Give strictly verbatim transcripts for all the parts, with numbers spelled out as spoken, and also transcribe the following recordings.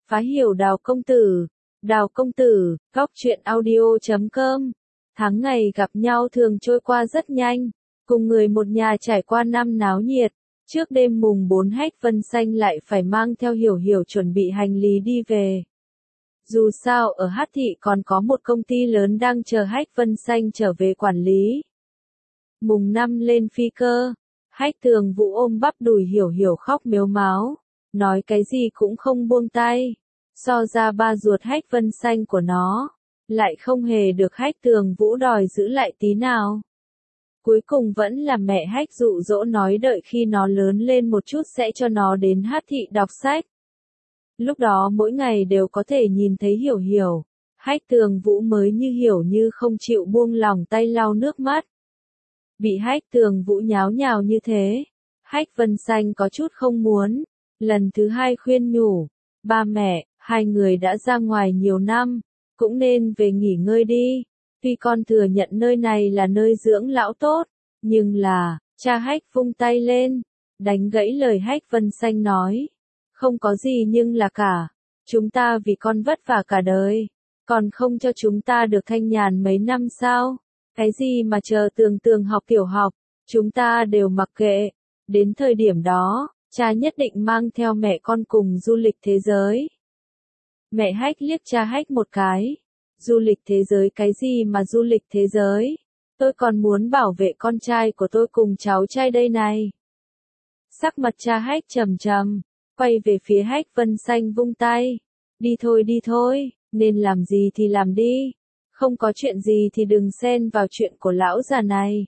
Phá hiểu Đào công tử. Đào công tử, góc truyện audio chấm com. Tháng ngày gặp nhau thường trôi qua rất nhanh, cùng người một nhà trải qua năm náo nhiệt. Trước đêm mùng bốn Hách Vân Xanh lại phải mang theo Hiểu Hiểu chuẩn bị hành lý đi về. Dù sao ở Hát Thị còn có một công ty lớn đang chờ Hách Vân Xanh trở về quản lý. Mùng năm lên phi cơ, Hách Tường Vũ ôm bắp đùi Hiểu Hiểu khóc mếu máo, nói cái gì cũng không buông tay. So ra ba ruột Hách Vân Xanh của nó, lại không hề được Hách Tường Vũ đòi giữ lại tí nào. Cuối cùng vẫn là mẹ Hách dụ dỗ nói đợi khi nó lớn lên một chút sẽ cho nó đến Hát Thị đọc sách. Lúc đó mỗi ngày đều có thể nhìn thấy Hiểu Hiểu, Hách Tường Vũ mới như hiểu như không chịu buông lòng tay lau nước mắt. Bị Hách Tường Vũ nháo nhào như thế, Hách Vân Xanh có chút không muốn, lần thứ hai khuyên nhủ, ba mẹ, hai người đã ra ngoài nhiều năm, cũng nên về nghỉ ngơi đi. Tuy con thừa nhận nơi này là nơi dưỡng lão tốt, nhưng là, cha Hách vung tay lên, đánh gãy lời Hách Vân Xanh nói. Không có gì nhưng là cả, chúng ta vì con vất vả cả đời, còn không cho chúng ta được thanh nhàn mấy năm sao? Cái gì mà chờ Tường Tường học tiểu học, chúng ta đều mặc kệ. Đến thời điểm đó, cha nhất định mang theo mẹ con cùng du lịch thế giới. Mẹ Hách liếc cha Hách một cái. Du lịch thế giới cái gì mà du lịch thế giới? Tôi còn muốn bảo vệ con trai của tôi cùng cháu trai đây này. Sắc mặt cha Hách trầm trầm, quay về phía Hách Vân Xanh vung tay. Đi thôi đi thôi, nên làm gì thì làm đi. Không có chuyện gì thì đừng xen vào chuyện của lão già này.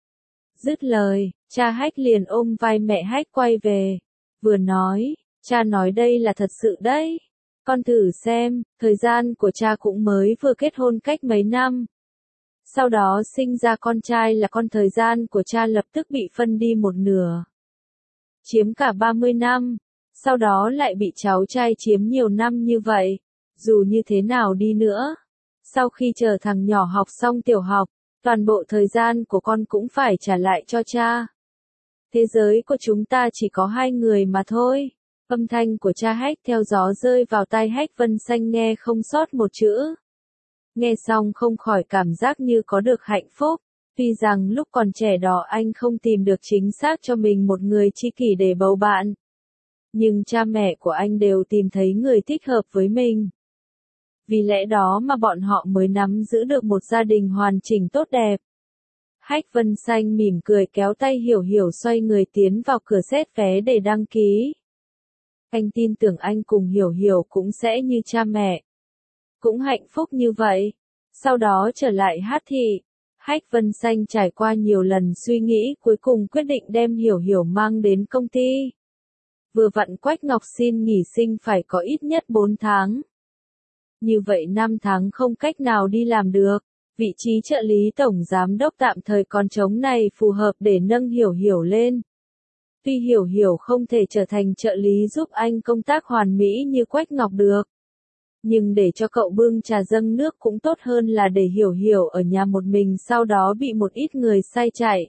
Dứt lời, cha Hách liền ôm vai mẹ Hách quay về. Vừa nói, cha nói đây là thật sự đấy. Con thử xem, thời gian của cha cũng mới vừa kết hôn cách mấy năm. Sau đó sinh ra con trai là con thời gian của cha lập tức bị phân đi một nửa. Chiếm cả ba mươi năm, sau đó lại bị cháu trai chiếm nhiều năm như vậy. Dù như thế nào đi nữa, sau khi chờ thằng nhỏ học xong tiểu học, toàn bộ thời gian của con cũng phải trả lại cho cha. Thế giới của chúng ta chỉ có hai người mà thôi. Âm thanh của cha Hách theo gió rơi vào tai Hách Vân Xanh nghe không sót một chữ. Nghe xong không khỏi cảm giác như có được hạnh phúc. Tuy rằng lúc còn trẻ đó anh không tìm được chính xác cho mình một người tri kỷ để bầu bạn. Nhưng cha mẹ của anh đều tìm thấy người thích hợp với mình. Vì lẽ đó mà bọn họ mới nắm giữ được một gia đình hoàn chỉnh tốt đẹp. Hách Vân Xanh mỉm cười kéo tay Hiểu Hiểu xoay người tiến vào cửa xét vé để đăng ký. Anh tin tưởng anh cùng Hiểu Hiểu cũng sẽ như cha mẹ. Cũng hạnh phúc như vậy. Sau đó trở lại Hát Thị. Hách Vân Xanh trải qua nhiều lần suy nghĩ cuối cùng quyết định đem Hiểu Hiểu mang đến công ty. Vừa vặn Quách Ngọc xin nghỉ sinh phải có ít nhất bốn tháng. Như vậy năm tháng không cách nào đi làm được. Vị trí trợ lý tổng giám đốc tạm thời còn trống này phù hợp để nâng Hiểu Hiểu lên. Tuy Hiểu Hiểu không thể trở thành trợ lý giúp anh công tác hoàn mỹ như Quách Ngọc được. Nhưng để cho cậu bưng trà dâng nước cũng tốt hơn là để Hiểu Hiểu ở nhà một mình sau đó bị một ít người sai chạy.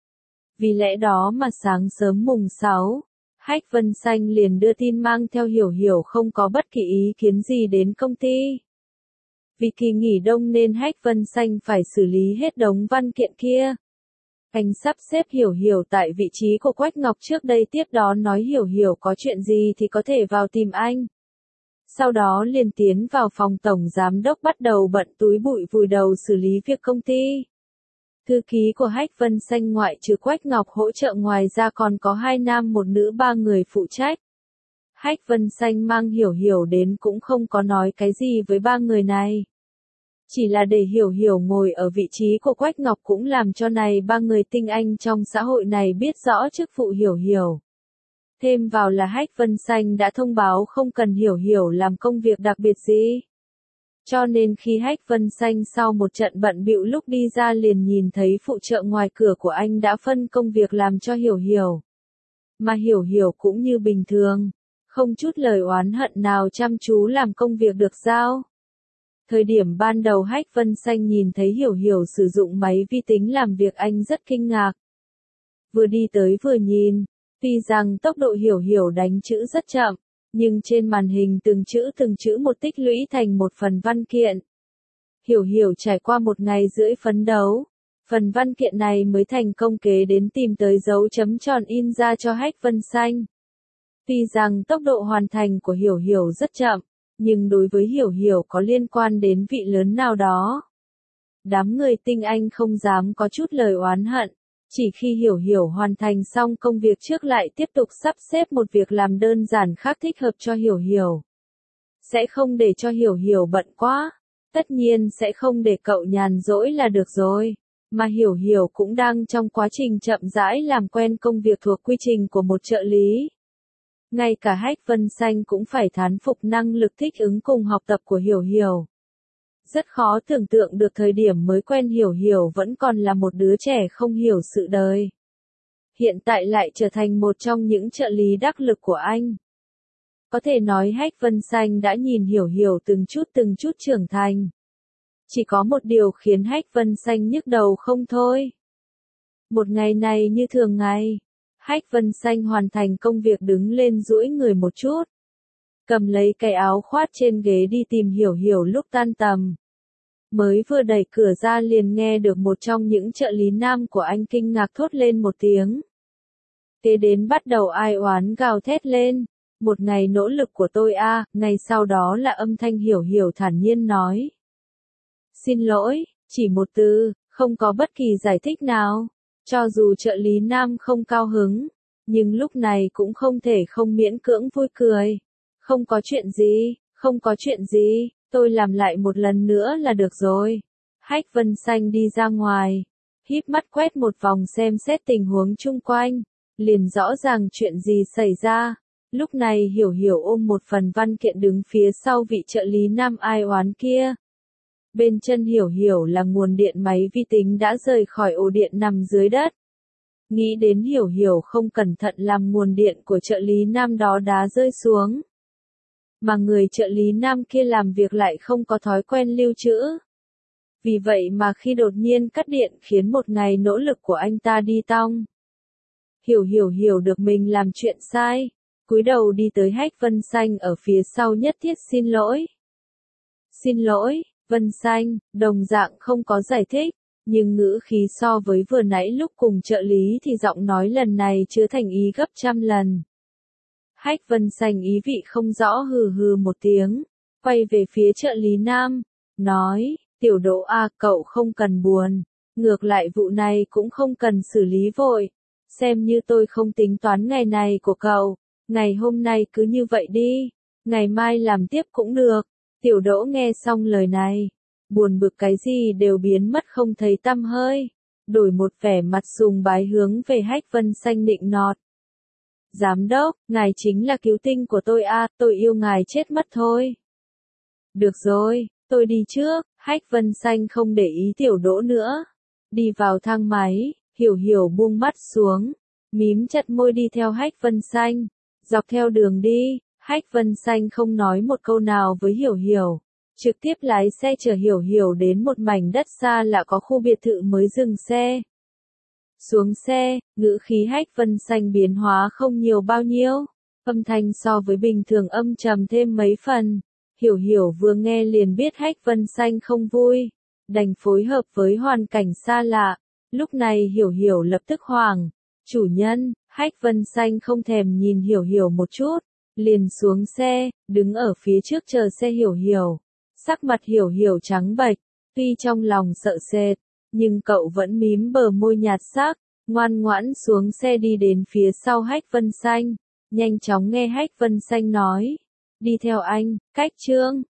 Vì lẽ đó mà sáng sớm mùng sáu, Hách Vân Xanh liền đưa tin mang theo Hiểu Hiểu không có bất kỳ ý kiến gì đến công ty. Vì kỳ nghỉ đông nên Hách Vân Xanh phải xử lý hết đống văn kiện kia. Anh sắp xếp Hiểu Hiểu tại vị trí của Quách Ngọc trước đây tiếp đó nói Hiểu Hiểu có chuyện gì thì có thể vào tìm anh. Sau đó liền tiến vào phòng tổng giám đốc bắt đầu bận túi bụi vùi đầu xử lý việc công ty. Thư ký của Hách Vân Xanh ngoại trừ Quách Ngọc hỗ trợ ngoài ra còn có hai nam một nữ ba người phụ trách. Hách Vân Xanh mang Hiểu Hiểu đến cũng không có nói cái gì với ba người này. Chỉ là để Hiểu Hiểu ngồi ở vị trí của Quách Ngọc cũng làm cho này ba người tinh anh trong xã hội này biết rõ chức vụ Hiểu Hiểu. Thêm vào là Hách Vân Xanh đã thông báo không cần Hiểu Hiểu làm công việc đặc biệt gì. Cho nên khi Hách Vân Xanh sau một trận bận bịu lúc đi ra liền nhìn thấy phụ trợ ngoài cửa của anh đã phân công việc làm cho Hiểu Hiểu. Mà Hiểu Hiểu cũng như bình thường, không chút lời oán hận nào chăm chú làm công việc được giao. Thời điểm ban đầu Hách Vân Xanh nhìn thấy Hiểu Hiểu sử dụng máy vi tính làm việc anh rất kinh ngạc. Vừa đi tới vừa nhìn, tuy rằng tốc độ Hiểu Hiểu đánh chữ rất chậm, nhưng trên màn hình từng chữ từng chữ một tích lũy thành một phần văn kiện. Hiểu Hiểu trải qua một ngày rưỡi phấn đấu, phần văn kiện này mới thành công kế đến tìm tới dấu chấm tròn in ra cho Hách Vân Xanh. Tuy rằng tốc độ hoàn thành của Hiểu Hiểu rất chậm, nhưng đối với Hiểu Hiểu có liên quan đến vị lớn nào đó. Đám người tinh anh không dám có chút lời oán hận, chỉ khi Hiểu Hiểu hoàn thành xong công việc trước lại tiếp tục sắp xếp một việc làm đơn giản khác thích hợp cho Hiểu Hiểu. Sẽ không để cho Hiểu Hiểu bận quá, tất nhiên sẽ không để cậu nhàn rỗi là được rồi, mà Hiểu Hiểu cũng đang trong quá trình chậm rãi làm quen công việc thuộc quy trình của một trợ lý. Ngay cả Hách Vân Xanh cũng phải thán phục năng lực thích ứng cùng học tập của Hiểu Hiểu. Rất khó tưởng tượng được thời điểm mới quen Hiểu Hiểu vẫn còn là một đứa trẻ không hiểu sự đời. Hiện tại lại trở thành một trong những trợ lý đắc lực của anh. Có thể nói Hách Vân Xanh đã nhìn Hiểu Hiểu từng chút từng chút trưởng thành. Chỉ có một điều khiến Hách Vân Xanh nhức đầu không thôi. Một ngày này như thường ngày, Hách Vân Xanh hoàn thành công việc đứng lên duỗi người một chút. Cầm lấy cái áo khoác trên ghế đi tìm Hiểu Hiểu lúc tan tầm. Mới vừa đẩy cửa ra liền nghe được một trong những trợ lý nam của anh kinh ngạc thốt lên một tiếng. Kế đến bắt đầu ai oán gào thét lên. Một ngày nỗ lực của tôi a, à, ngày sau đó là âm thanh Hiểu Hiểu thản nhiên nói. Xin lỗi, chỉ một từ, không có bất kỳ giải thích nào. Cho dù trợ lý nam không cao hứng, nhưng lúc này cũng không thể không miễn cưỡng vui cười. Không có chuyện gì, không có chuyện gì, tôi làm lại một lần nữa là được rồi. Hách Vân Xanh đi ra ngoài, híp mắt quét một vòng xem xét tình huống chung quanh, liền rõ ràng chuyện gì xảy ra. Lúc này Hiểu Hiểu ôm một phần văn kiện đứng phía sau vị trợ lý nam ai oán kia. Bên chân Hiểu Hiểu là nguồn điện máy vi tính đã rời khỏi ổ điện nằm dưới đất. Nghĩ đến Hiểu Hiểu không cẩn thận làm nguồn điện của trợ lý nam đó đá rơi xuống. Mà người trợ lý nam kia làm việc lại không có thói quen lưu trữ. Vì vậy mà khi đột nhiên cắt điện khiến một ngày nỗ lực của anh ta đi tong. Hiểu Hiểu hiểu được mình làm chuyện sai, cúi đầu đi tới Hách Vân Xanh ở phía sau nhất thiết xin lỗi. Xin lỗi, Vân Xanh, đồng dạng không có giải thích, nhưng ngữ khí so với vừa nãy lúc cùng trợ lý thì giọng nói lần này chứa thành ý gấp trăm lần. Hách Vân Xanh ý vị không rõ hừ hừ một tiếng, quay về phía trợ lý nam, nói, tiểu Đỗ a, cậu không cần buồn, ngược lại vụ này cũng không cần xử lý vội, xem như tôi không tính toán ngày này của cậu, ngày hôm nay cứ như vậy đi, ngày mai làm tiếp cũng được. Tiểu Đỗ nghe xong lời này, buồn bực cái gì đều biến mất không thấy tăm hơi, đổi một vẻ mặt sùng bái hướng về Hách Vân Xanh nịnh nọt. Giám đốc, ngài chính là cứu tinh của tôi a, à, tôi yêu ngài chết mất thôi. Được rồi, tôi đi trước. Hách Vân Xanh không để ý Tiểu Đỗ nữa. Đi vào thang máy, Hiểu Hiểu buông mắt xuống, mím chặt môi đi theo Hách Vân Xanh. Dọc theo đường đi, Hách Vân Xanh không nói một câu nào với Hiểu Hiểu, trực tiếp lái xe chở Hiểu Hiểu đến một mảnh đất xa lạ có khu biệt thự mới dừng xe. Xuống xe, ngữ khí Hách Vân Xanh biến hóa không nhiều bao nhiêu, âm thanh so với bình thường âm trầm thêm mấy phần. Hiểu Hiểu vừa nghe liền biết Hách Vân Xanh không vui, đành phối hợp với hoàn cảnh xa lạ. Lúc này Hiểu Hiểu lập tức hoảng. Chủ nhân, Hách Vân Xanh không thèm nhìn Hiểu Hiểu một chút, liền xuống xe, đứng ở phía trước chờ xe Hiểu Hiểu. Sắc mặt Hiểu Hiểu trắng bệch, tuy trong lòng sợ sệt, nhưng cậu vẫn mím bờ môi nhạt sắc, ngoan ngoãn xuống xe đi đến phía sau Hách Vân Xanh, nhanh chóng nghe Hách Vân Xanh nói, đi theo anh, cách Trương.